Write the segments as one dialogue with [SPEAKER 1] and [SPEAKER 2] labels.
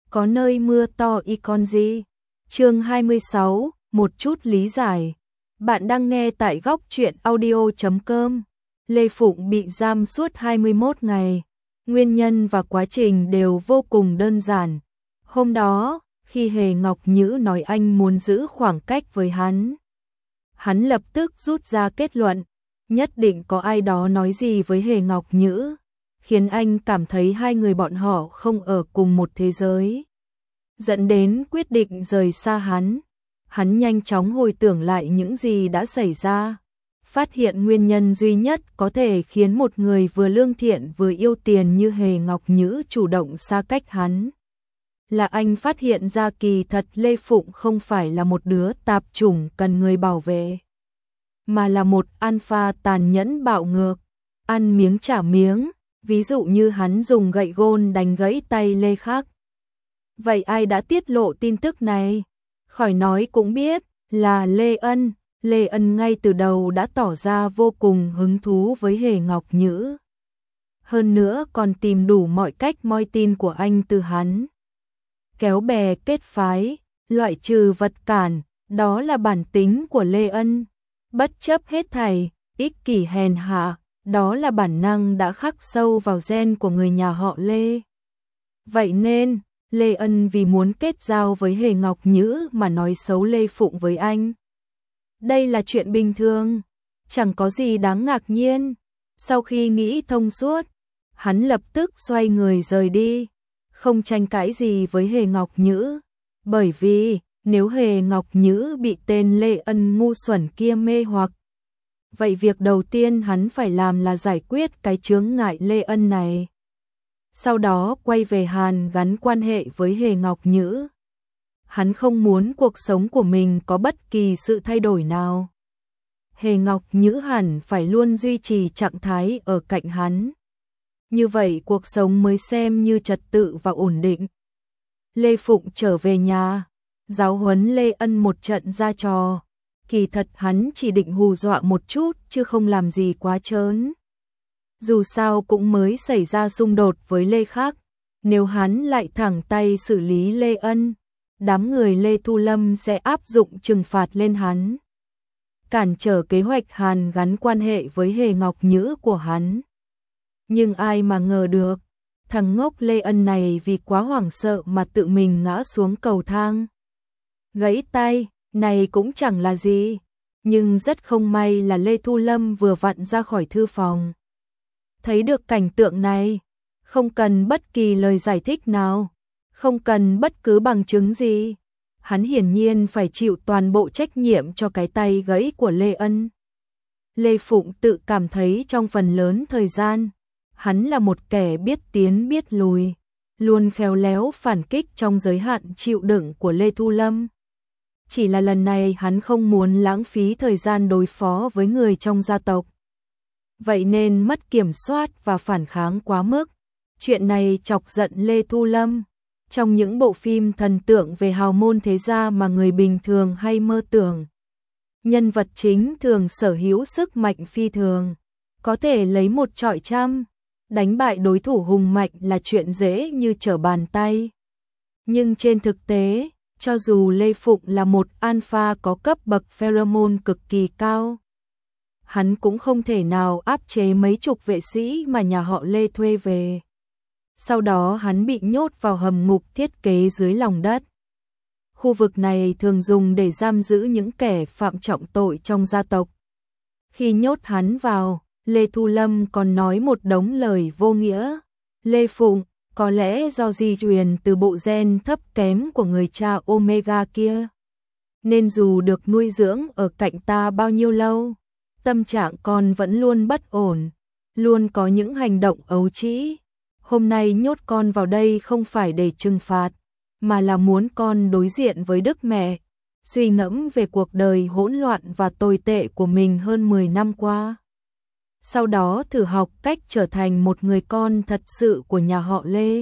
[SPEAKER 1] có nơi mưa to y con gì. Chương 26, một chút lý giải. Bạn đang nghe tại góc truyện audio.com. Lê Phụng bị giam suốt 21 ngày. Nguyên nhân và quá trình đều vô cùng đơn giản. Hôm đó, khi Hề Ngọc Nhữ nói anh muốn giữ khoảng cách với hắn lập tức rút ra kết luận, nhất định có ai đó nói gì với Hề Ngọc Nhữ, khiến anh cảm thấy hai người bọn họ không ở cùng một thế giới, dẫn đến quyết định rời xa hắn. Hắn nhanh chóng hồi tưởng lại những gì đã xảy ra, phát hiện nguyên nhân duy nhất có thể khiến một người vừa lương thiện vừa yêu tiền như Hề Ngọc Nhữ chủ động xa cách hắn. Là anh phát hiện ra kỳ thật Lê Phụng không phải là một đứa tạp chủng cần người bảo vệ, mà là một alpha tàn nhẫn bạo ngược, ăn miếng trả miếng, ví dụ như hắn dùng gậy gôn đánh gãy tay Lê Khắc. Vậy ai đã tiết lộ tin tức này? Khỏi nói cũng biết, là Lê Ân. Lê Ân ngay từ đầu đã tỏ ra vô cùng hứng thú với Hề Ngọc Nhữ. Hơn nữa còn tìm đủ mọi cách moi tin của anh từ hắn. Kéo bè kết phái, loại trừ vật cản, đó là bản tính của Lê Ân. Bất chấp hết thảy, ích kỷ hèn hạ, đó là bản năng đã khắc sâu vào gen của người nhà họ Lê. Vậy nên, Lê Ân vì muốn kết giao với Hề Ngọc Nhữ mà nói xấu Lê Phụng với anh. Đây là chuyện bình thường, chẳng có gì đáng ngạc nhiên. Sau khi nghĩ thông suốt, hắn lập tức xoay người rời đi, không tranh cãi gì với Hề Ngọc Nhữ, bởi vì nếu Hề Ngọc Nhữ bị tên Lê Ân ngu xuẩn kia mê hoặc, vậy việc đầu tiên hắn phải làm là giải quyết cái chướng ngại Lê Ân này. Sau đó quay về Hàn gắn quan hệ với Hề Ngọc Nhữ. Hắn không muốn cuộc sống của mình có bất kỳ sự thay đổi nào. Hề Ngọc Nhữ hẳn phải luôn duy trì trạng thái ở cạnh hắn. Như vậy cuộc sống mới xem như trật tự và ổn định. Lê Phụng trở về nhà, giáo huấn Lê Ân một trận ra trò. Kỳ thật hắn chỉ định hù dọa một chút chứ không làm gì quá trớn. Dù sao cũng mới xảy ra xung đột với Lê Khắc, nếu hắn lại thẳng tay xử lý Lê Ân, đám người Lê Thu Lâm sẽ áp dụng trừng phạt lên hắn, cản trở kế hoạch Hàn gắn quan hệ với Hề Ngọc Nhữ của hắn. Nhưng ai mà ngờ được, thằng ngốc Lê Ân này vì quá hoảng sợ mà tự mình ngã xuống cầu thang. Gãy tay, này cũng chẳng là gì, nhưng rất không may là Lê Thu Lâm vừa vặn ra khỏi thư phòng. Thấy được cảnh tượng này, không cần bất kỳ lời giải thích nào, không cần bất cứ bằng chứng gì, hắn hiển nhiên phải chịu toàn bộ trách nhiệm cho cái tay gãy của Lê Ân. Lê Phụng tự cảm thấy trong phần lớn thời gian, hắn là một kẻ biết tiến biết lùi, luôn khéo léo phản kích trong giới hạn chịu đựng của Lê Thu Lâm. Chỉ là lần này hắn không muốn lãng phí thời gian đối phó với người trong gia tộc. Vậy nên mất kiểm soát và phản kháng quá mức. Chuyện này chọc giận Lê Thu Lâm. Trong những bộ phim thần tượng về hào môn thế gia mà người bình thường hay mơ tưởng, nhân vật chính thường sở hữu sức mạnh phi thường, có thể lấy một trọi trăm, đánh bại đối thủ hùng mạnh là chuyện dễ như trở bàn tay. Nhưng trên thực tế, cho dù Lê Phụng là một alpha có cấp bậc pheromone cực kỳ cao, hắn cũng không thể nào áp chế mấy chục vệ sĩ mà nhà họ Lê thuê về. Sau đó hắn bị nhốt vào hầm ngục thiết kế dưới lòng đất. Khu vực này thường dùng để giam giữ những kẻ phạm trọng tội trong gia tộc. Khi nhốt hắn vào, Lê Thu Lâm còn nói một đống lời vô nghĩa. Lê Phụng, có lẽ do di truyền từ bộ gen thấp kém của người cha Omega kia, nên dù được nuôi dưỡng ở cạnh ta bao nhiêu lâu, tâm trạng con vẫn luôn bất ổn, luôn có những hành động ấu trĩ. Hôm nay nhốt con vào đây không phải để trừng phạt, mà là muốn con đối diện với Đức Mẹ, suy ngẫm về cuộc đời hỗn loạn và tồi tệ của mình hơn 10 năm qua. Sau đó thử học cách trở thành một người con thật sự của nhà họ Lê.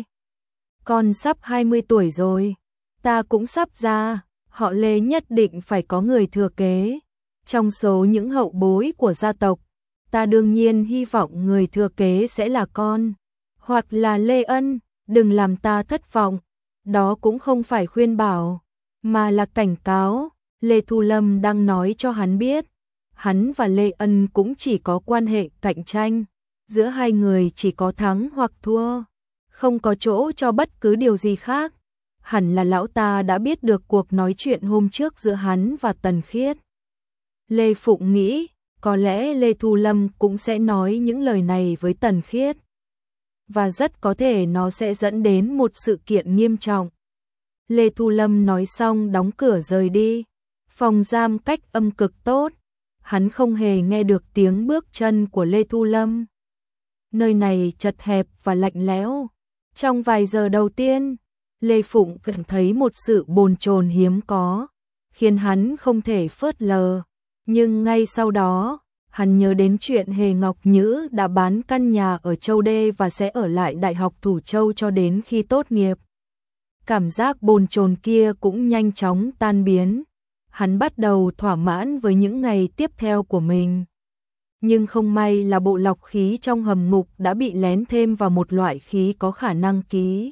[SPEAKER 1] Con sắp 20 tuổi rồi, ta cũng sắp ra, họ Lê nhất định phải có người thừa kế. Trong số những hậu bối của gia tộc, ta đương nhiên hy vọng người thừa kế sẽ là con, hoặc là Lê Ân, đừng làm ta thất vọng. Đó cũng không phải khuyên bảo, mà là cảnh cáo. Lê Thu Lâm đang nói cho hắn biết, hắn và Lê Ân cũng chỉ có quan hệ cạnh tranh, giữa hai người chỉ có thắng hoặc thua, không có chỗ cho bất cứ điều gì khác. Hẳn là lão ta đã biết được cuộc nói chuyện hôm trước giữa hắn và Tần Khiết. Lê Phụng nghĩ, có lẽ Lê Thu Lâm cũng sẽ nói những lời này với Tần Khiết. Và rất có thể nó sẽ dẫn đến một sự kiện nghiêm trọng. Lê Thu Lâm nói xong đóng cửa rời đi. Phòng giam cách âm cực tốt. Hắn không hề nghe được tiếng bước chân của Lê Thu Lâm. Nơi này chật hẹp và lạnh lẽo. Trong vài giờ đầu tiên, Lê Phụng cảm thấy một sự bồn chồn hiếm có, khiến hắn không thể phớt lờ. Nhưng ngay sau đó, hắn nhớ đến chuyện Hề Ngọc Nhữ đã bán căn nhà ở Châu Đê và sẽ ở lại Đại học Thủ Châu cho đến khi tốt nghiệp. Cảm giác bồn chồn kia cũng nhanh chóng tan biến. Hắn bắt đầu thỏa mãn với những ngày tiếp theo của mình. Nhưng không may là bộ lọc khí trong hầm ngục đã bị lén thêm vào một loại khí có khả năng ký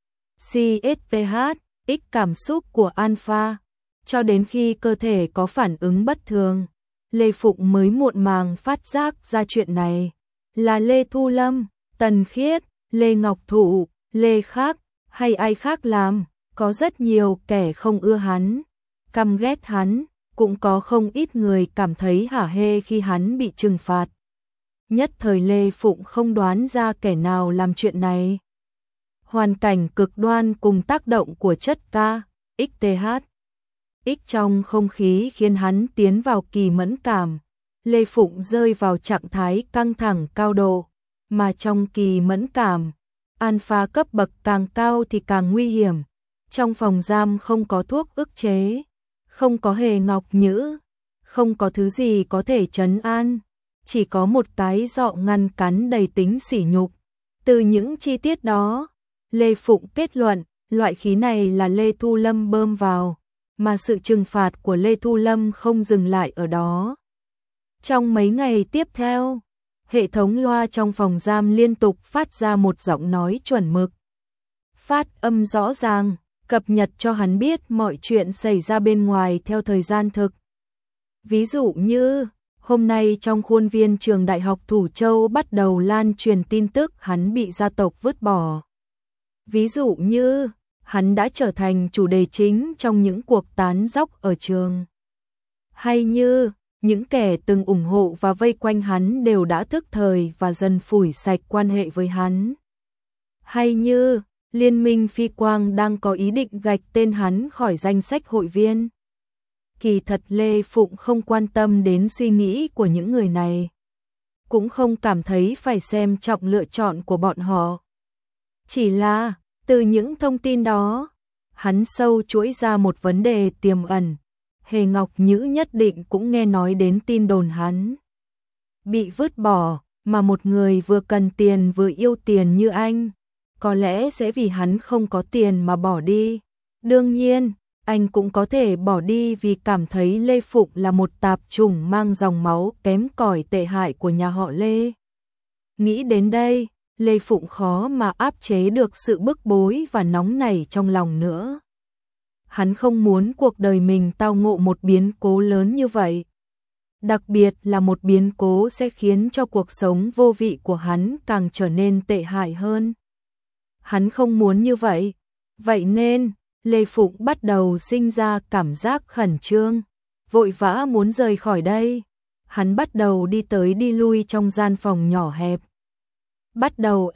[SPEAKER 1] CSPH, ít cảm xúc của alpha. Cho đến khi cơ thể có phản ứng bất thường, Lê Phụng mới muộn màng phát giác ra chuyện này. Là Lê Thu Lâm, Tần Khiết, Lê Ngọc Thụ, Lê Khác hay ai khác làm, có rất nhiều kẻ không ưa hắn, căm ghét hắn, cũng có không ít người cảm thấy hả hê khi hắn bị trừng phạt. Nhất thời Lê Phụng không đoán ra kẻ nào làm chuyện này. Hoàn cảnh cực đoan cùng tác động của chất KXTH trong không khí khiến hắn tiến vào kỳ mẫn cảm. Lê Phụng rơi vào trạng thái căng thẳng cao độ, mà trong kỳ mẫn cảm, alpha cấp bậc càng cao thì càng nguy hiểm. Trong phòng giam không có thuốc ức chế, không có Hề Ngọc Nhữ, không có thứ gì có thể trấn an, chỉ có một cái dọ ngăn cắn đầy tính sỉ nhục. Từ những chi tiết đó, Lê Phụng kết luận, loại khí này là Lê Thu Lâm bơm vào, mà sự trừng phạt của Lê Thu Lâm không dừng lại ở đó. Trong mấy ngày tiếp theo, hệ thống loa trong phòng giam liên tục phát ra một giọng nói chuẩn mực. Phát âm rõ ràng, cập nhật cho hắn biết mọi chuyện xảy ra bên ngoài theo thời gian thực. Ví dụ như, hôm nay trong khuôn viên trường Đại học Thủ Châu bắt đầu lan truyền tin tức hắn bị gia tộc vứt bỏ. Ví dụ như, hắn đã trở thành chủ đề chính trong những cuộc tán dóc ở trường. Hay như, những kẻ từng ủng hộ và vây quanh hắn đều đã thức thời và dần phủi sạch quan hệ với hắn. Hay như, Liên minh Phi Quang đang có ý định gạch tên hắn khỏi danh sách hội viên. Kỳ thật Lê Phụng không quan tâm đến suy nghĩ của những người này, cũng không cảm thấy phải xem trọng lựa chọn của bọn họ. Chỉ là, từ những thông tin đó, hắn sâu chuỗi ra một vấn đề tiềm ẩn. Hề Ngọc Nhữ nhất định cũng nghe nói đến tin đồn hắn bị vứt bỏ, mà một người vừa cần tiền vừa yêu tiền như anh, có lẽ sẽ vì hắn không có tiền mà bỏ đi. Đương nhiên, anh cũng có thể bỏ đi vì cảm thấy Lê Phụng là một tạp chủng mang dòng máu kém cỏi tệ hại của nhà họ Lê. Nghĩ đến đây, Lê Phụng khó mà áp chế được sự bức bối và nóng nảy trong lòng nữa. Hắn không muốn cuộc đời mình tao ngộ một biến cố lớn như vậy. Đặc biệt là một biến cố sẽ khiến cho cuộc sống vô vị của hắn càng trở nên tệ hại hơn. Hắn không muốn như vậy. Vậy nên, Lê Phụng bắt đầu sinh ra cảm giác khẩn trương, vội vã muốn rời khỏi đây. Hắn bắt đầu đi tới đi lui trong gian phòng nhỏ hẹp. Bắt đầu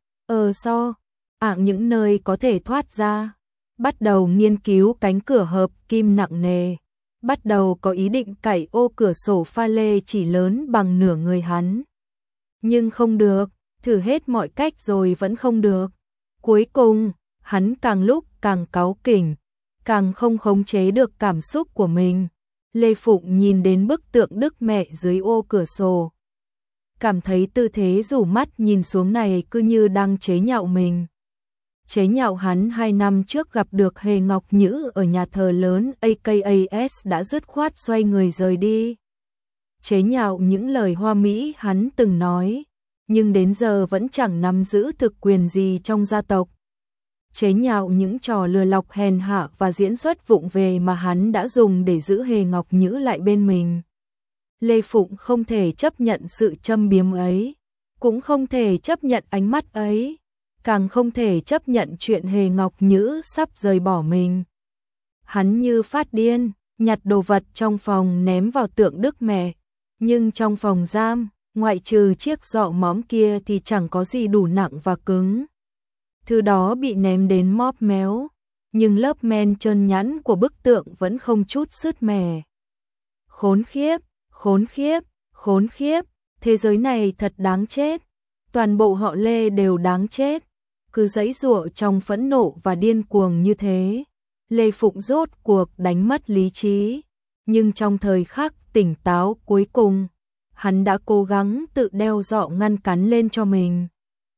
[SPEAKER 1] những nơi có thể thoát ra. Bắt đầu nghiên cứu cánh cửa hợp kim nặng nề. Bắt đầu có ý định cạy ô cửa sổ pha lê chỉ lớn bằng nửa người hắn. Nhưng không được, thử hết mọi cách rồi vẫn không được. Cuối cùng, hắn càng lúc càng cáu kỉnh, càng không khống chế được cảm xúc của mình. Lê Phụng nhìn đến bức tượng Đức Mẹ dưới ô cửa sổ, cảm thấy tư thế rủ mắt nhìn xuống này cứ như đang chế nhạo mình. Chế nhạo hắn 2 năm trước gặp được Hề Ngọc Nhữ ở nhà thờ lớn AKAS đã dứt khoát xoay người rời đi. Chế nhạo những lời hoa mỹ hắn từng nói, nhưng đến giờ vẫn chẳng nắm giữ thực quyền gì trong gia tộc. chế nhạo những trò lừa lọc hèn hạ và diễn xuất vụng về mà hắn đã dùng để giữ Hề Ngọc Nhữ lại bên mình. Lê Phụng không thể chấp nhận sự châm biếm ấy, cũng không thể chấp nhận ánh mắt ấy, càng không thể chấp nhận chuyện Hề Ngọc Nhữ sắp rời bỏ mình. Hắn như phát điên, nhặt đồ vật trong phòng ném vào tượng Đức Mẹ, nhưng trong phòng giam, ngoại trừ chiếc giọ móm kia thì chẳng có gì đủ nặng và cứng. Thứ đó bị ném đến móp méo, nhưng lớp men trơn nhẵn của bức tượng vẫn không chút sứt mẻ. Khốn khiếp, khốn khiếp, khốn khiếp, thế giới này thật đáng chết, toàn bộ họ Lê đều đáng chết. Cứ giãy giụa trong phẫn nộ và điên cuồng như thế, Lê Phụng rốt cuộc đánh mất lý trí, nhưng trong thời khắc tỉnh táo cuối cùng, hắn đã cố gắng tự đeo giọ ngăn cắn lên cho mình.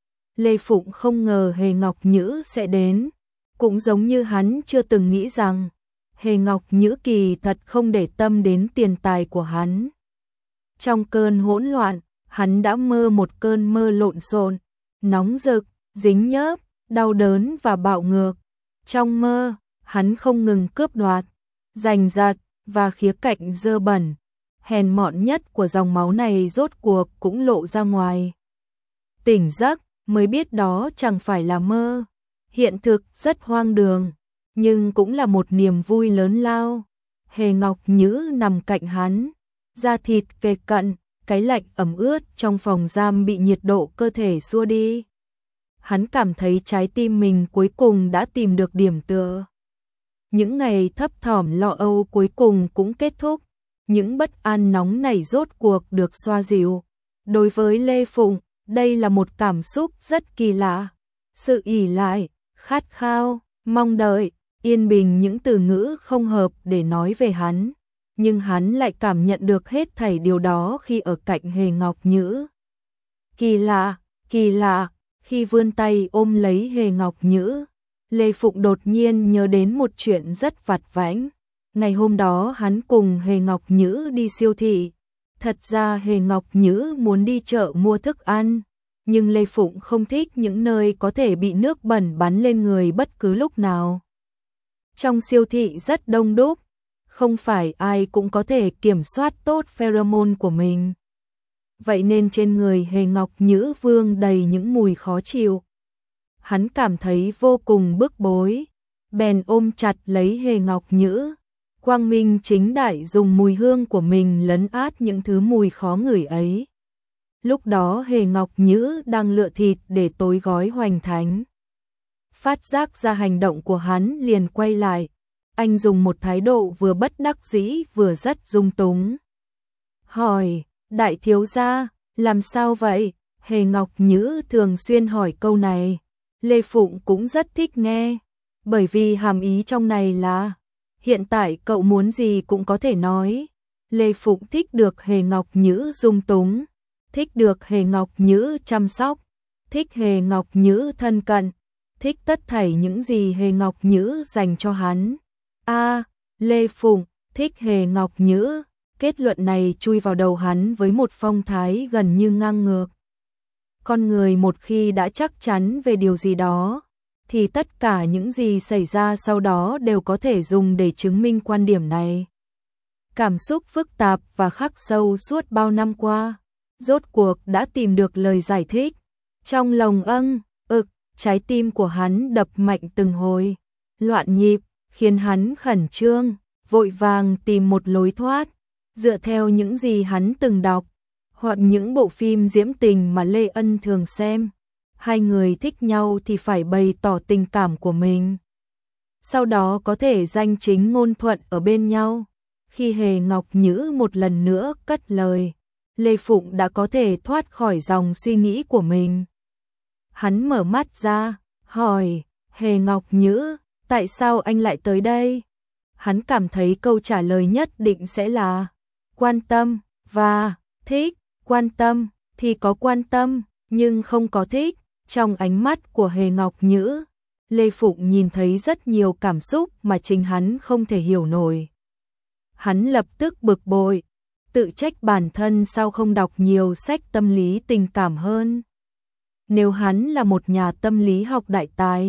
[SPEAKER 1] Lê Phụng không ngờ Hề Ngọc Nhữ sẽ đến, cũng giống như hắn chưa từng nghĩ rằng Hề Ngọc Nhữ kỳ thật không để tâm đến tiền tài của hắn. Trong cơn hỗn loạn, hắn đã mơ một cơn mơ lộn xộn, nóng rực, dính nhớp, đau đớn và bạo ngược. Trong mơ, hắn không ngừng cướp đoạt, giành giật và khía cạnh dơ bẩn, hèn mọn nhất của dòng máu này rốt cuộc cũng lộ ra ngoài. Tỉnh giấc mới biết đó chẳng phải là mơ, hiện thực rất hoang đường, nhưng cũng là một niềm vui lớn lao. Hề Ngọc Nhữ nằm cạnh hắn, da thịt kề cận, cái lạnh ẩm ướt trong phòng giam bị nhiệt độ cơ thể xua đi. Hắn cảm thấy trái tim mình cuối cùng đã tìm được điểm tựa. Những ngày thấp thỏm lo âu cuối cùng cũng kết thúc, những bất an nóng nảy rốt cuộc được xoa dịu. Đối với Lê Phụng, đây là một cảm xúc rất kỳ lạ. Sự ỷ lại, khát khao, mong đợi, yên bình, những từ ngữ không hợp để nói về hắn, nhưng hắn lại cảm nhận được hết thảy điều đó khi ở cạnh Hề Ngọc Nhữ. Kỳ lạ, khi vươn tay ôm lấy Hề Ngọc Nhữ, Lê Phụng đột nhiên nhớ đến một chuyện rất vặt vãnh. Ngày hôm đó hắn cùng Hề Ngọc Nhữ đi siêu thị. Thật ra Hề Ngọc Nhữ muốn đi chợ mua thức ăn, nhưng Lê Phụng không thích những nơi có thể bị nước bẩn bắn lên người bất cứ lúc nào. Trong siêu thị rất đông đúc, không phải ai cũng có thể kiểm soát tốt pheromone của mình. Vậy nên trên người Hề Ngọc Nhữ vương đầy những mùi khó chịu. Hắn cảm thấy vô cùng bức bối, bèn ôm chặt lấy Hề Ngọc Nhữ, quang minh chính đại dùng mùi hương của mình lấn át những thứ mùi khó ngửi ấy. Lúc đó Hề Ngọc Nhữ đang lựa thịt để tối gói hoành thánh. Phát giác ra hành động của hắn liền quay lại, anh dùng một thái độ vừa bất đắc dĩ vừa rất dung túng. Hỏi, đại thiếu gia, làm sao vậy? Hề Ngọc Nhữ thường xuyên hỏi câu này, Lê Phụng cũng rất thích nghe, bởi vì hàm ý trong này là hiện tại cậu muốn gì cũng có thể nói. Lê Phụng thích được Hề Ngọc Nhữ dung túng, thích được Hề Ngọc Nhữ chăm sóc, thích Hề Ngọc Nhữ thân cận, thích tất thảy những gì Hề Ngọc Nhữ dành cho hắn. Lê Phụng thích Hề Ngọc Nhữ, kết luận này chui vào đầu hắn với một phong thái gần như ngang ngược. Con người một khi đã chắc chắn về điều gì đó, thì tất cả những gì xảy ra sau đó đều có thể dùng để chứng minh quan điểm này. Cảm xúc phức tạp và khắc sâu suốt bao năm qua, rốt cuộc đã tìm được lời giải thích. Trong lòng trái tim của hắn đập mạnh từng hồi, loạn nhịp, khiến hắn khẩn trương, vội vàng tìm một lối thoát, dựa theo những gì hắn từng đọc, hoặc những bộ phim diễm tình mà Lê Ân thường xem. Hai người thích nhau thì phải bày tỏ tình cảm của mình, sau đó có thể danh chính ngôn thuận ở bên nhau. Khi Hề Ngọc Nhữ một lần nữa cất lời, Lê Phụng đã có thể thoát khỏi dòng suy nghĩ của mình. Hắn mở mắt ra, hỏi, Hề Ngọc Nhữ, tại sao anh lại tới đây? Hắn cảm thấy câu trả lời nhất định sẽ là quan tâm và thích. Quan tâm thì có quan tâm, nhưng không có thích. Trong ánh mắt của Hề Ngọc Nhữ, Lê Phụng nhìn thấy rất nhiều cảm xúc mà chính hắn không thể hiểu nổi. Hắn lập tức bực bội, tự trách bản thân sao không đọc nhiều sách tâm lý tình cảm hơn. Nếu hắn là một nhà tâm lý học đại tài,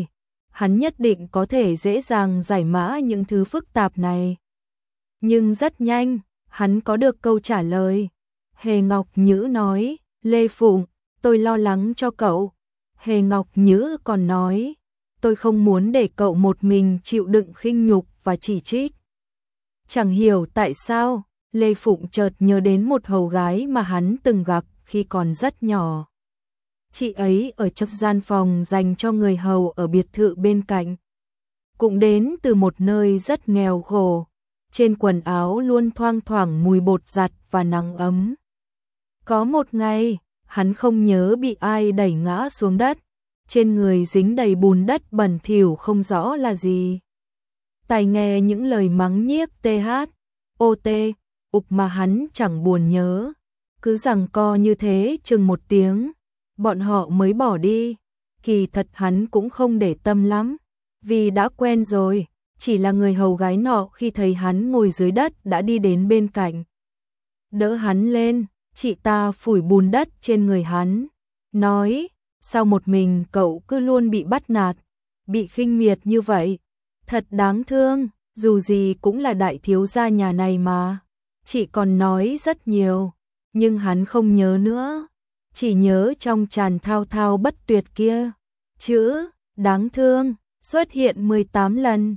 [SPEAKER 1] hắn nhất định có thể dễ dàng giải mã những thứ phức tạp này. Nhưng rất nhanh, hắn có được câu trả lời. Hề Ngọc Nhữ nói, Lê Phụng, tôi lo lắng cho cậu. Hề Ngọc Nhữ còn nói, tôi không muốn để cậu một mình chịu đựng khinh nhục và chỉ trích. Chẳng hiểu tại sao, Lê Phụng chợt nhớ đến một hầu gái mà hắn từng gặp khi còn rất nhỏ. Chị ấy ở trong gian phòng dành cho người hầu ở biệt thự bên cạnh. Cũng đến từ một nơi rất nghèo khổ, trên quần áo luôn thoang thoảng mùi bột giặt và nắng ấm. Có một ngày, hắn không nhớ bị ai đẩy ngã xuống đất, trên người dính đầy bùn đất bẩn thỉu không rõ là gì. Tai nghe những lời mắng nhiếc TH, OT, ục mà hắn chẳng buồn nhớ. Cứ giằng co như thế chừng một tiếng, bọn họ mới bỏ đi. Kỳ thật hắn cũng không để tâm lắm, vì đã quen rồi. Chỉ là người hầu gái nọ khi thấy hắn ngồi dưới đất đã đi đến bên cạnh, đỡ hắn lên. Chị ta phủi bùn đất trên người hắn, nói, sao một mình cậu cứ luôn bị bắt nạt, bị khinh miệt như vậy, thật đáng thương, dù gì cũng là đại thiếu gia nhà này mà. Chị còn nói rất nhiều, nhưng hắn không nhớ nữa, chỉ nhớ trong tràn thao thao bất tuyệt kia, chữ đáng thương xuất hiện 18 lần.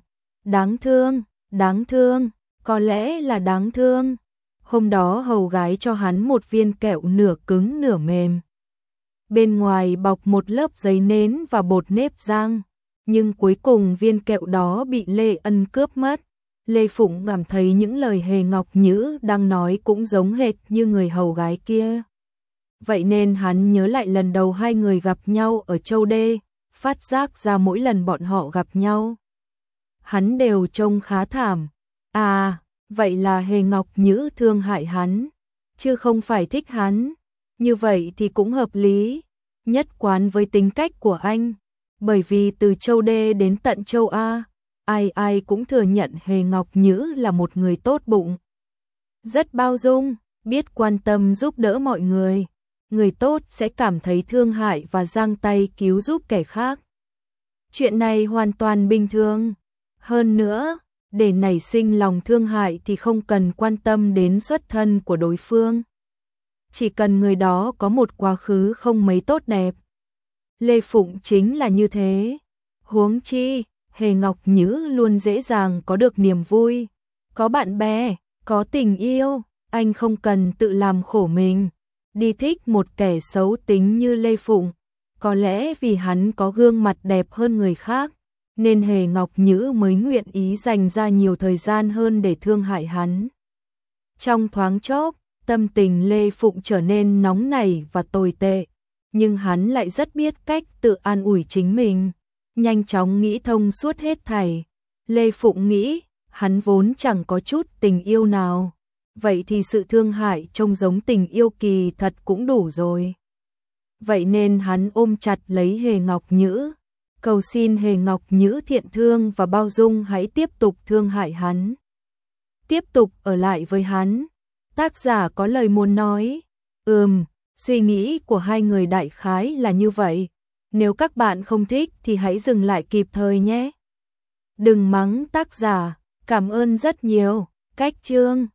[SPEAKER 1] Đáng thương, có lẽ là đáng thương. Hôm đó hầu gái cho hắn một viên kẹo nửa cứng nửa mềm. Bên ngoài bọc một lớp giấy nến và bột nếp rang, nhưng cuối cùng viên kẹo đó bị Lê Ân cướp mất. Lê Phụng cảm thấy những lời Hề Ngọc Nhữ đang nói cũng giống hệt như người hầu gái kia. Vậy nên hắn nhớ lại lần đầu hai người gặp nhau ở Châu Đê, phát giác ra mỗi lần bọn họ gặp nhau, hắn đều trông khá thảm. À, vậy là Hề Ngọc Nhữ thương hại hắn, chứ không phải thích hắn. Như vậy thì cũng hợp lý, nhất quán với tính cách của anh. Bởi vì từ Châu Đê đến tận Châu A, ai cũng thừa nhận Hề Ngọc Nhữ là một người tốt bụng, rất bao dung, biết quan tâm giúp đỡ mọi người. Người tốt sẽ cảm thấy thương hại và giang tay cứu giúp kẻ khác. Chuyện này hoàn toàn bình thường. Hơn nữa, để nảy sinh lòng thương hại thì không cần quan tâm đến xuất thân của đối phương. Chỉ cần người đó có một quá khứ không mấy tốt đẹp. Lê Phụng chính là như thế. Huống chi, Hề Ngọc Nhữ luôn dễ dàng có được niềm vui, có bạn bè, có tình yêu, anh không cần tự làm khổ mình, đi thích một kẻ xấu tính như Lê Phụng. Có lẽ vì hắn có gương mặt đẹp hơn người khác, nên Hề Ngọc Nhữ mới nguyện ý dành ra nhiều thời gian hơn để thương hại hắn. Trong thoáng chốc, tâm tình Lê Phụng trở nên nóng nảy và tồi tệ, nhưng hắn lại rất biết cách tự an ủi chính mình, nhanh chóng nghĩ thông suốt hết thảy. Lê Phụng nghĩ, hắn vốn chẳng có chút tình yêu nào, vậy thì sự thương hại trông giống tình yêu kỳ thật cũng đủ rồi. Vậy nên hắn ôm chặt lấy Hề Ngọc Nhữ, cầu xin Hề Ngọc Nhữ thiện thương và bao dung hãy tiếp tục thương hại hắn, tiếp tục ở lại với hắn. Tác giả có lời muốn nói, suy nghĩ của hai người đại khái là như vậy. Nếu các bạn không thích thì hãy dừng lại kịp thời nhé. Đừng mắng tác giả, cảm ơn rất nhiều. Cách chương